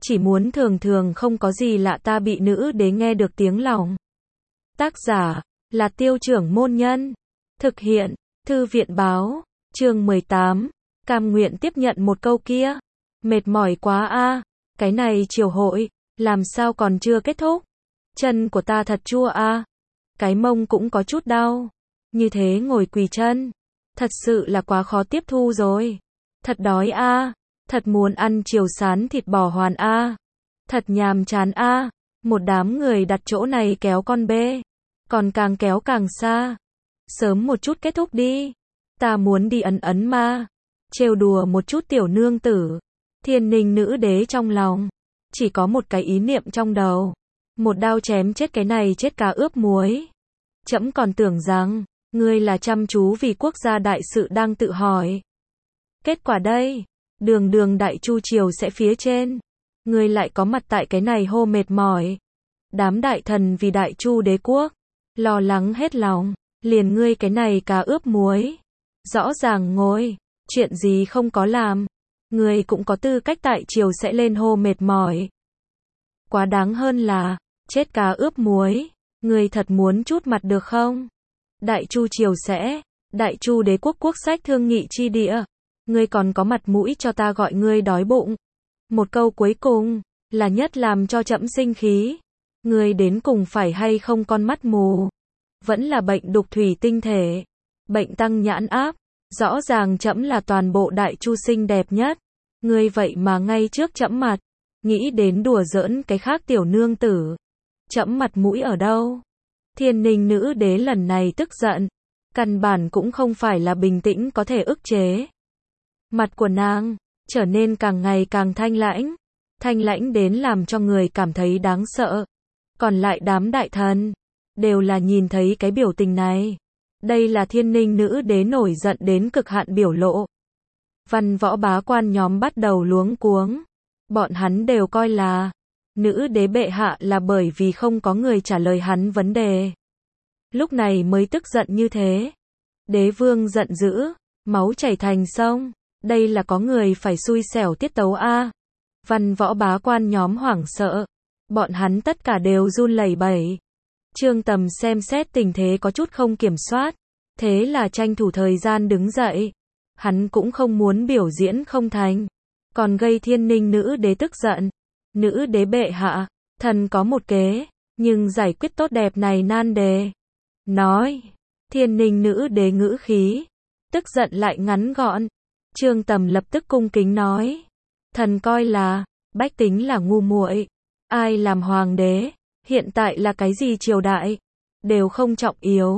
chỉ muốn thường thường không có gì lạ ta bị nữ đế nghe được tiếng lòng. Tác giả là Tiêu Trưởng Môn Nhân. Thực hiện Thư viện Báo. Chương 18. Cam nguyện tiếp nhận một câu kia. Mệt mỏi quá a, cái này triều hội làm sao còn chưa kết thúc? Chân của ta thật chua a, cái mông cũng có chút đau. Như thế ngồi quỳ chân, thật sự là quá khó tiếp thu rồi. Thật đói a, thật muốn ăn chiều sán thịt bò hoàn a. Thật nhàm chán a, một đám người đặt chỗ này kéo con bê, còn càng kéo càng xa. Sớm một chút kết thúc đi, ta muốn đi ấn ấn ma, trêu đùa một chút tiểu nương tử. Thiên Ninh nữ đế trong lòng chỉ có một cái ý niệm trong đầu, một đao chém chết cái này chết cá ướp muối. Trẫm còn tưởng rằng ngươi là chăm chú vì quốc gia đại sự đang tự hỏi. Kết quả đây, đường đường đại chu triều sẽ phía trên, ngươi lại có mặt tại cái này hô mệt mỏi. Đám đại thần vì đại chu đế quốc lo lắng hết lòng, liền ngươi cái này cá ướp muối, rõ ràng ngồi, chuyện gì không có làm, ngươi cũng có tư cách tại triều sẽ lên hô mệt mỏi. Quá đáng hơn là, chết cá ướp muối, ngươi thật muốn chút mặt được không? Đại chu triều sẽ, đại chu đế quốc quốc sách thương nghị chi địa, ngươi còn có mặt mũi cho ta gọi ngươi đói bụng. Một câu cuối cùng, là nhất làm cho trẫm sinh khí. Ngươi đến cùng phải hay không con mắt mù? Vẫn là bệnh đục thủy tinh thể, bệnh tăng nhãn áp, rõ ràng trẫm là toàn bộ đại chu xinh đẹp nhất. Ngươi vậy mà ngay trước trẫm mặt, nghĩ đến đùa giỡn cái khác tiểu nương tử. Trẫm mặt mũi ở đâu? Thiên Ninh nữ đế lần này tức giận, căn bản cũng không phải là bình tĩnh có thể ức chế. Mặt của nàng trở nên càng ngày càng thanh lãnh đến làm cho người cảm thấy đáng sợ. Còn lại đám đại thần đều là nhìn thấy cái biểu tình này. Đây là Thiên Ninh nữ đế nổi giận đến cực hạn biểu lộ. Văn võ bá quan nhóm bắt đầu luống cuống. Bọn hắn đều coi là nữ đế bệ hạ là bởi vì không có người trả lời hắn vấn đề, lúc này mới tức giận như thế. Đế vương giận dữ, máu chảy thành sông. Đây là có người phải xui xẻo tiết tấu a. Văn võ bá quan nhóm hoảng sợ, bọn hắn tất cả đều run lẩy bẩy. Trương Tầm xem xét tình thế có chút không kiểm soát, thế là tranh thủ thời gian đứng dậy. Hắn cũng không muốn biểu diễn không thành, còn gây Thiên Ninh nữ đế tức giận. Nữ đế bệ hạ, thần có một kế, nhưng giải quyết tốt đẹp này nan đề. Nói, Thiên Ninh nữ đế ngữ khí tức giận lại ngắn gọn. Trương Tầm lập tức cung kính nói, thần coi là bách tính là ngu muội, ai làm hoàng đế, hiện tại là cái gì triều đại, đều không trọng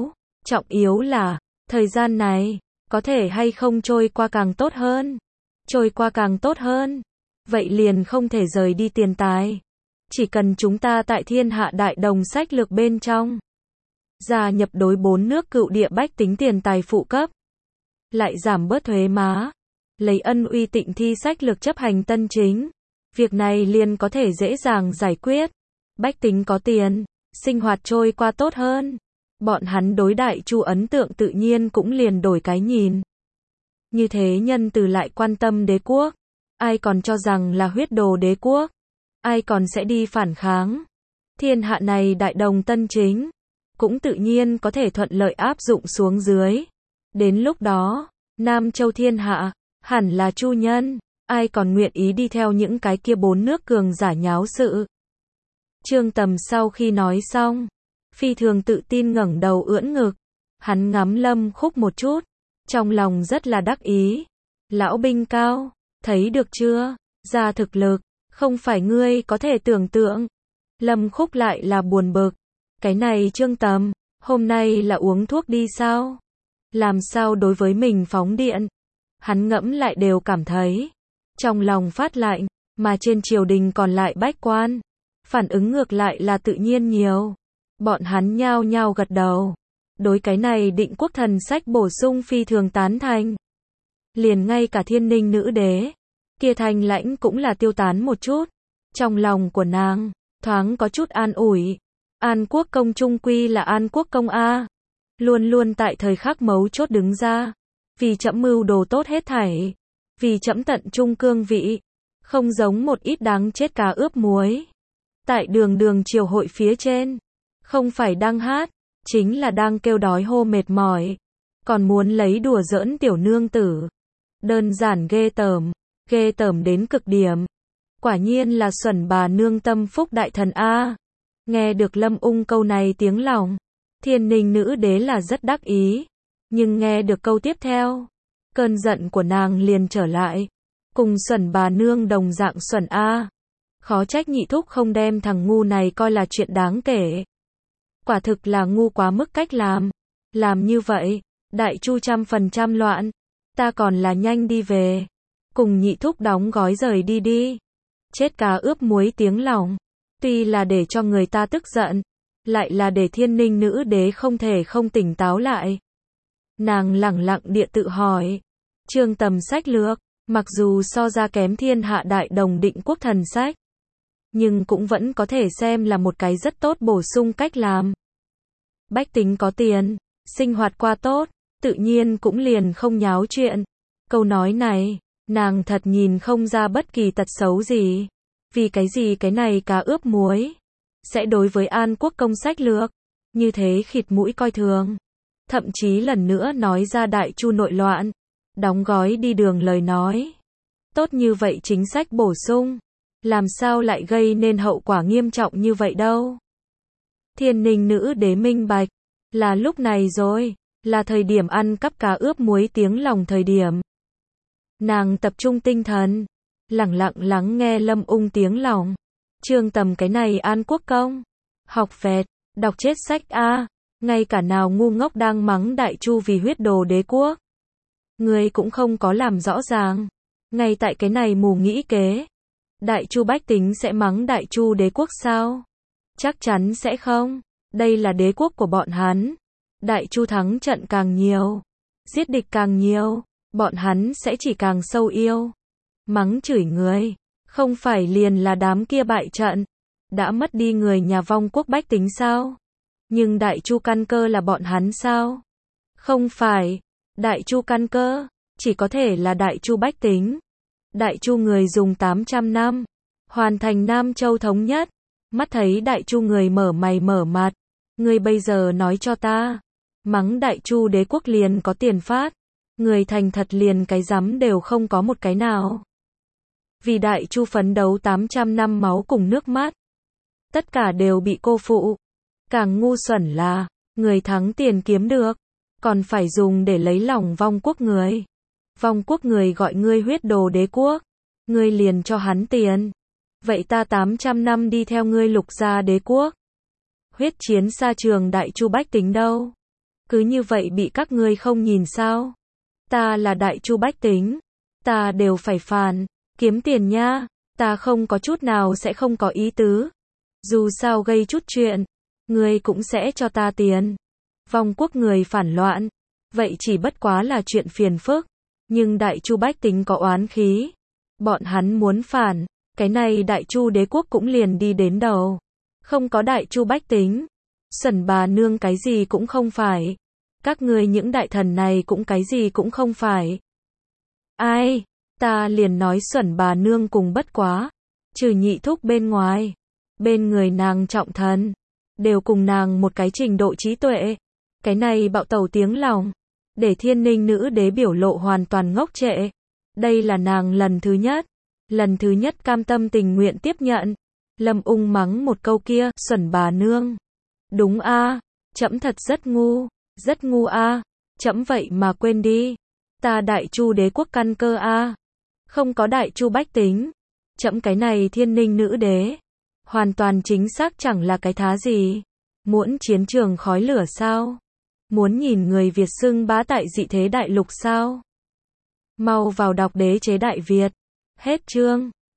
yếu là thời gian này có thể hay không trôi qua càng tốt hơn. Trôi qua càng tốt hơn, vậy liền không thể rời đi tiền tài. Chỉ cần chúng ta tại thiên hạ đại đồng sách lược bên trong gia nhập đối 4 nước cựu địa bách tính tiền tài phụ cấp, lại giảm bớt thuế má, lấy ân uy tịnh thi sách lược chấp hành tân chính, việc này liền có thể dễ dàng giải quyết. Bách tính có tiền, sinh hoạt trôi qua tốt hơn, bọn hắn đối đại chu ấn tượng tự nhiên cũng liền đổi cái nhìn. Như thế nhân từ lại quan tâm đế quốc, ai còn cho rằng là huyết đồ đế quốc, ai còn sẽ đi phản kháng. Thiên hạ này đại đồng tân chính, cũng tự nhiên có thể thuận lợi áp dụng xuống dưới. Đến lúc đó, Nam Châu thiên hạ, hẳn là chu nhân, ai còn nguyện ý đi theo những cái kia 4 nước cường giả nháo sự. Trương Tầm sau khi nói xong, phi thường tự tin ngẩng đầu ưỡn ngực, hắn ngắm Lâm Khúc một chút, trong lòng rất là đắc ý. Lão binh cao, thấy được chưa, ra thực lực, không phải ngươi có thể tưởng tượng. Lâm Khúc lại là buồn bực, cái này Trương Tầm, hôm nay là uống thuốc đi sao? Làm sao đối với mình phóng điện? Hắn ngẫm lại đều cảm thấy trong lòng phát lạnh, mà trên triều đình còn lại bách quan, phản ứng ngược lại là tự nhiên nhiều. Bọn hắn nhao nhao gật đầu, đối cái này định quốc thần sách bổ sung phi thường tán thành. Liền ngay cả Thiên Ninh nữ đế kia thanh lãnh cũng là tiêu tán một chút. Trong lòng của nàng thoáng có chút an ủi. An Quốc công trung quy là An Quốc công a, luôn luôn tại thời khắc mấu chốt đứng ra, vì trẫm mưu đồ tốt hết thảy, vì trẫm tận trung cương vị, Không giống một ít đáng chết cá ướp muối. Tại đường triều hội phía trên, không phải đang hát, chính là đang kêu đói hô mệt mỏi. Còn muốn lấy đùa giỡn tiểu nương tử. Đơn giản ghê tởm đến cực điểm. Quả nhiên là xuẩn bà nương tâm phúc đại thần A. Nghe được Lâm Ung câu này tiếng lòng, Thiên Ninh nữ đế là rất đắc ý. Nhưng nghe được câu tiếp theo, cơn giận của nàng liền trở lại. Cùng xuẩn bà nương đồng dạng xuẩn A. Khó trách nhị thúc không đem thằng ngu này coi là chuyện đáng kể. Quả thực là ngu quá mức cách làm. Làm như vậy, Đại Chu 100% loạn. Ta còn là nhanh đi về. Cùng nhị thúc đóng gói rời đi. Chết cá ướp muối tiếng lòng. Tuy là để cho người ta tức giận, lại là để Thiên Ninh nữ đế không thể không tỉnh táo lại. Nàng lẳng lặng địa tự hỏi. Chương tầm sách lược, mặc dù so ra kém thiên hạ đại đồng định quốc thần sách, nhưng cũng vẫn có thể xem là một cái rất tốt bổ sung cách làm. Bách tính có tiền, sinh hoạt qua tốt, tự nhiên cũng liền không nháo chuyện. Câu nói này, nàng thật nhìn không ra bất kỳ tật xấu gì. Vì cái gì cái này cá ướp muối sẽ đối với An Quốc công sách lược như thế khịt mũi coi thường. Thậm chí lần nữa nói ra Đại Chu nội loạn, đóng gói đi đường lời nói. Tốt như vậy chính sách bổ sung, làm sao lại gây nên hậu quả nghiêm trọng như vậy đâu. Thiên Ninh nữ đế minh bạch, là lúc này rồi, là thời điểm ăn cắp cá ướp muối tiếng lòng thời điểm. Nàng tập trung tinh thần, lẳng lặng lắng nghe Lâm Ung tiếng lòng. Trương Tầm cái này An Quốc công, học phẹt, đọc chết sách a, ngay cả nào ngu ngốc đang mắng Đại Chu vì huyết đồ đế quốc. Người cũng không có làm rõ ràng, ngay tại cái này mù nghĩ kế. Đại Chu bách tính sẽ mắng Đại Chu đế quốc sao? Chắc chắn sẽ không, đây là đế quốc của bọn hắn. Đại Chu thắng trận càng nhiều, giết địch càng nhiều, bọn hắn sẽ chỉ càng sâu yêu. Mắng chửi người, không phải liền là đám kia bại trận, đã mất đi người nhà vong quốc bách tính sao? Nhưng Đại Chu căn cơ là bọn hắn sao? Không phải, Đại Chu căn cơ, chỉ có thể là Đại Chu bách tính. Đại Chu người dùng 800 năm, hoàn thành Nam Châu thống nhất, mắt thấy Đại Chu người mở mày mở mặt. Người bây giờ nói cho ta, mắng Đại Chu đế quốc liền có tiền phát, người thành thật liền cái rắm đều không có một cái nào. Vì Đại Chu phấn đấu 800 năm máu cùng nước mắt, tất cả đều bị cô phụ. Càng ngu xuẩn là, người thắng tiền kiếm được, còn phải dùng để lấy lòng vong quốc người. Vong quốc người gọi ngươi huyết đồ đế quốc, ngươi liền cho hắn tiền. Vậy ta 800 năm đi theo ngươi lục gia đế quốc. Huyết chiến xa trường Đại Chu bách tính đâu? Cứ như vậy bị các ngươi không nhìn sao? Ta là Đại Chu bách tính, ta đều phải phàn, kiếm tiền nha, ta không có chút nào sẽ không có ý tứ. Dù sao gây chút chuyện, ngươi cũng sẽ cho ta tiền. Vong quốc người phản loạn, vậy chỉ bất quá là chuyện phiền phức. Nhưng Đại Chu bách tính có oán khí, bọn hắn muốn phản, cái này Đại Chu đế quốc cũng liền đi đến đầu. Không có Đại Chu bách tính, xuẩn bà nương cái gì cũng không phải. Các ngươi những đại thần này cũng cái gì cũng không phải. Ai, ta liền nói xuẩn bà nương cùng bất quá, trừ nhị thúc bên ngoài, bên người nàng trọng thần, đều cùng nàng một cái trình độ trí tuệ. Cái này bạo tẩu tiếng lòng, để Thiên Ninh nữ đế biểu lộ hoàn toàn ngốc trệ. Đây là nàng lần thứ nhất cam tâm tình nguyện tiếp nhận. Lâm Ung mắng một câu kia, xuẩn bà nương. Đúng a, trẫm thật rất ngu a, trẫm vậy mà quên đi. Ta Đại Chu đế quốc căn cơ a, không có Đại Chu bách tính. Trẫm cái này Thiên Ninh nữ đế, hoàn toàn chính xác chẳng là cái thá gì. Muốn chiến trường khói lửa sao? Muốn nhìn người Việt xưng bá tại dị thế đại lục sao? Mau vào đọc Đế chế Đại Việt. Hết chương.